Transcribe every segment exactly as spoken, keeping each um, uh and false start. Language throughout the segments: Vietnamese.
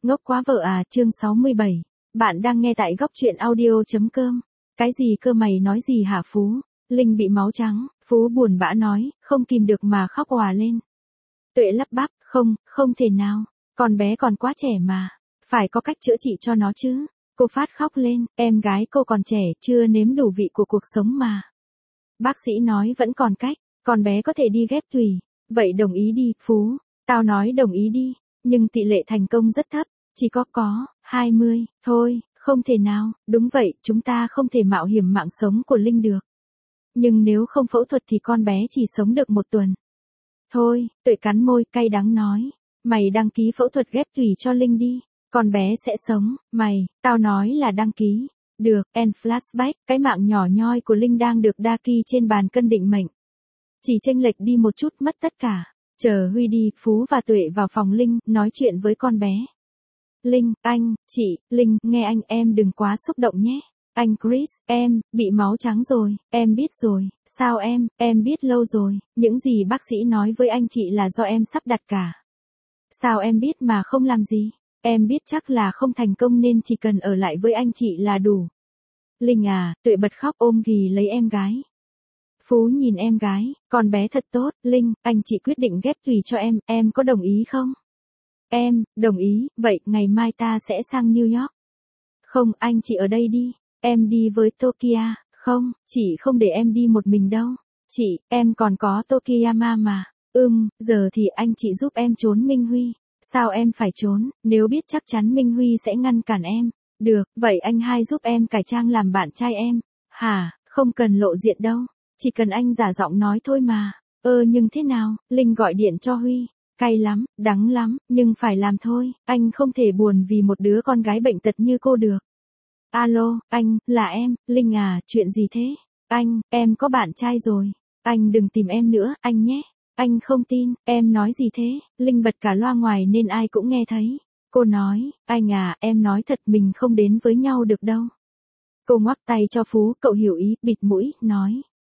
Ngốc quá vợ à, chương sáu mươi bảy. Bạn đang nghe tại góc truyện audio.com. Cái gì cơ mày nói gì hả Phú? Linh bị máu trắng, Phú buồn bã nói, không kìm được mà khóc òa lên. Tuệ lắp bắp, không, không thể nào, con bé còn quá trẻ mà, phải có cách chữa trị cho nó chứ. Cô phát khóc lên, em gái cô còn trẻ, chưa nếm đủ vị của cuộc sống mà. Bác sĩ nói vẫn còn cách, con bé có thể đi ghép tùy. Vậy đồng ý đi, Phú. Tao nói đồng ý đi, nhưng tỷ lệ thành công rất thấp, chỉ có có, hai mươi, thôi, không thể nào, đúng vậy, chúng ta không thể mạo hiểm mạng sống của Linh được. Nhưng nếu không phẫu thuật thì con bé chỉ sống được một tuần. Thôi, Tuệ cắn môi, cay đắng nói, mày đăng ký phẫu thuật ghép tùy cho Linh đi, con bé sẽ sống, mày, tao nói là đăng ký. Được, and flashback, cái mạng nhỏ nhoi của Linh đang được đa kỳ trên bàn cân định mệnh. Chỉ chênh lệch đi một chút mất tất cả. Chờ Huy đi, Phú và Tuệ vào phòng Linh, nói chuyện với con bé. Linh, anh, chị, Linh, nghe anh em đừng quá xúc động nhé. Anh Chris, em, bị máu trắng rồi, em biết rồi, sao em, em biết lâu rồi, những gì bác sĩ nói với anh chị là do em sắp đặt cả. Sao em biết mà không làm gì, em biết chắc là không thành công nên chỉ cần ở lại với anh chị là đủ. Linh à, Tuệ bật khóc ôm ghì lấy em gái. Phú nhìn em gái, con bé thật tốt, Linh, anh chị quyết định ghép tùy cho em, em có đồng ý không? Em, đồng ý, vậy ngày mai ta sẽ sang New York. Không, anh chị ở đây đi, em đi với Tokia, không, chị không để em đi một mình đâu. Chị, em còn có Tokiyama mà, ừm, giờ thì anh chị giúp em trốn Minh Huy. Sao em phải trốn, nếu biết chắc chắn Minh Huy sẽ ngăn cản em. Được, vậy anh hai giúp em cải trang làm bạn trai em. Hả, không cần lộ diện đâu. Chỉ cần anh giả giọng nói thôi mà. Ơ nhưng thế nào, Linh gọi điện cho Huy. Cay lắm, đắng lắm, nhưng phải làm thôi. Anh không thể buồn vì một đứa con gái bệnh tật như cô được. Alo, anh, là em, Linh à, chuyện gì thế? Anh, em có bạn trai rồi. Anh đừng tìm em nữa, anh nhé. Anh không tin, em nói gì thế? Linh bật cả loa ngoài nên ai cũng nghe thấy. Cô nói, anh à, em nói thật mình không đến với nhau được đâu. Cô ngoắc tay cho Phú, cậu hiểu ý, bịt mũi, nói.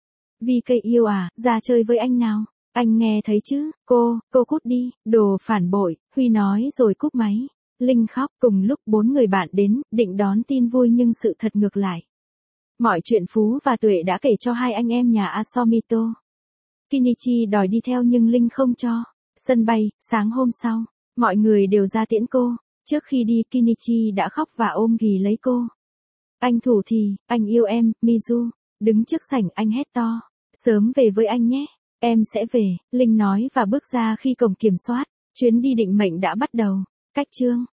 Vì cây yêu à, ra chơi với anh nào. Anh nghe thấy chứ, cô, cô cút đi, đồ phản bội, Huy nói rồi cúp máy. Linh khóc, cùng lúc bốn người bạn đến, định đón tin vui nhưng sự thật ngược lại. Mọi chuyện Phú và Tuệ đã kể cho hai anh em nhà Asomito. Kinichi đòi đi theo nhưng Linh không cho. Sân bay, sáng hôm sau, mọi người đều ra tiễn cô. Trước khi đi Kinichi đã khóc và ôm ghì lấy cô. Anh thủ thì, anh yêu em, Mizu. Đứng trước sảnh anh hét to. Sớm về với anh nhé. Em sẽ về, Linh nói và bước ra khi cổng kiểm soát. Chuyến đi định mệnh đã bắt đầu. Cách chương.